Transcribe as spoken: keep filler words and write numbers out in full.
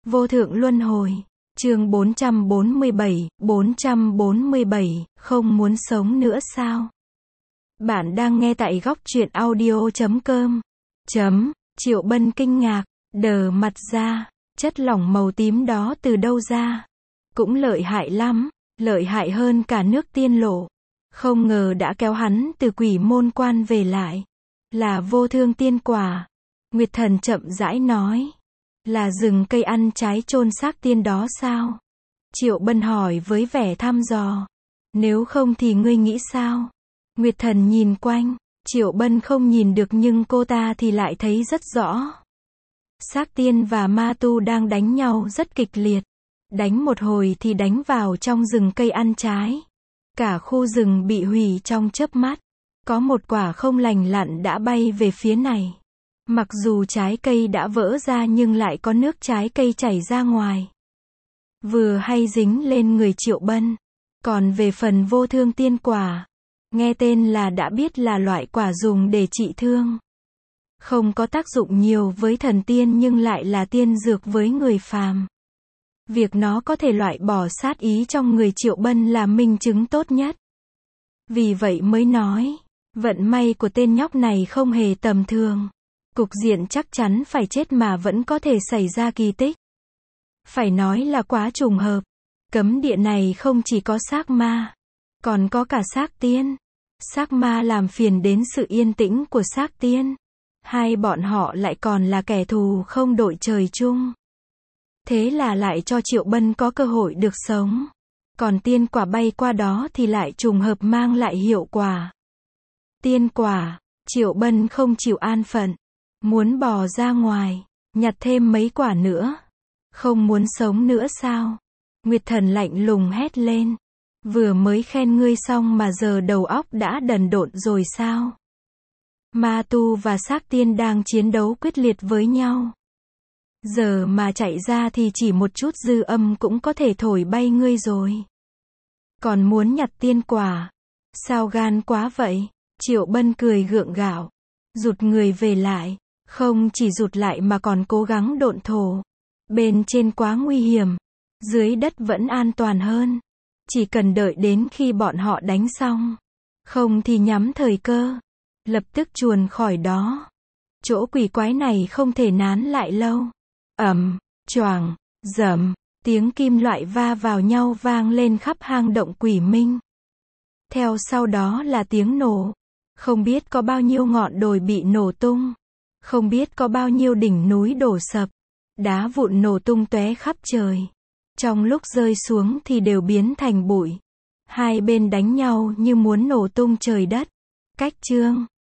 Vô thượng luân hồi. Chương bốn trăm bốn mươi bảy, bốn trăm bốn mươi bảy, không muốn sống nữa sao? Bạn đang nghe tại góc truyện audio chấm com. Chấm, Triệu Bân kinh ngạc, đờ mặt ra, chất lỏng màu tím đó từ đâu ra? Cũng lợi hại lắm, lợi hại hơn cả nước tiên lộ. Không ngờ đã kéo hắn từ quỷ môn quan về lại. Là vô thương tiên quả. Nguyệt Thần chậm rãi nói. Là rừng cây ăn trái chôn xác tiên đó sao? Triệu Bân hỏi với vẻ thăm dò. Nếu không thì ngươi nghĩ sao? Nguyệt Thần nhìn quanh. Triệu Bân không nhìn được nhưng cô ta thì lại thấy rất rõ. Xác tiên và ma tu đang đánh nhau rất kịch liệt. Đánh một hồi thì đánh vào trong rừng cây ăn trái. Cả khu rừng bị hủy trong chớp mắt. Có một quả không lành lặn đã bay về phía này. Mặc dù trái cây đã vỡ ra nhưng lại có nước trái cây chảy ra ngoài. Vừa hay dính lên người Triệu Bân. Còn về phần vô thương tiên quả, nghe tên là đã biết là loại quả dùng để trị thương. Không có tác dụng nhiều với thần tiên nhưng lại là tiên dược với người phàm. Việc nó có thể loại bỏ sát ý trong người Triệu Bân là minh chứng tốt nhất. Vì vậy mới nói, vận may của tên nhóc này không hề tầm thường. Cục diện chắc chắn phải chết mà vẫn có thể xảy ra kỳ tích. Phải nói là quá trùng hợp. Cấm địa này không chỉ có xác ma, còn có cả xác tiên. Xác ma làm phiền đến sự yên tĩnh của xác tiên. Hai bọn họ lại còn là kẻ thù không đội trời chung. Thế là lại cho Triệu Bân có cơ hội được sống. Còn tiên quả bay qua đó thì lại trùng hợp mang lại hiệu quả. Tiên quả, Triệu Bân không chịu an phận. Muốn bò ra ngoài, nhặt thêm mấy quả nữa. Không muốn sống nữa sao? Nguyệt Thần lạnh lùng hét lên. Vừa mới khen ngươi xong mà giờ đầu óc đã đần độn rồi sao? Ma tu và xác tiên đang chiến đấu quyết liệt với nhau. Giờ mà chạy ra thì chỉ một chút dư âm cũng có thể thổi bay ngươi rồi. Còn muốn nhặt tiên quả? Sao gan quá vậy? Triệu Bân cười gượng gạo. Rụt người về lại. Không chỉ rụt lại mà còn cố gắng độn thổ. Bên trên quá nguy hiểm. Dưới đất vẫn an toàn hơn. Chỉ cần đợi đến khi bọn họ đánh xong. Không thì nhắm thời cơ. Lập tức chuồn khỏi đó. Chỗ quỷ quái này không thể nán lại lâu. Ầm, choàng, dầm, tiếng kim loại va vào nhau vang lên khắp hang động quỷ minh. Theo sau đó là tiếng nổ. Không biết có bao nhiêu ngọn đồi bị nổ tung. Không biết có bao nhiêu đỉnh núi đổ sập. Đá vụn nổ tung tóe khắp trời. Trong lúc rơi xuống thì đều biến thành bụi. Hai bên đánh nhau như muốn nổ tung trời đất. Cách chương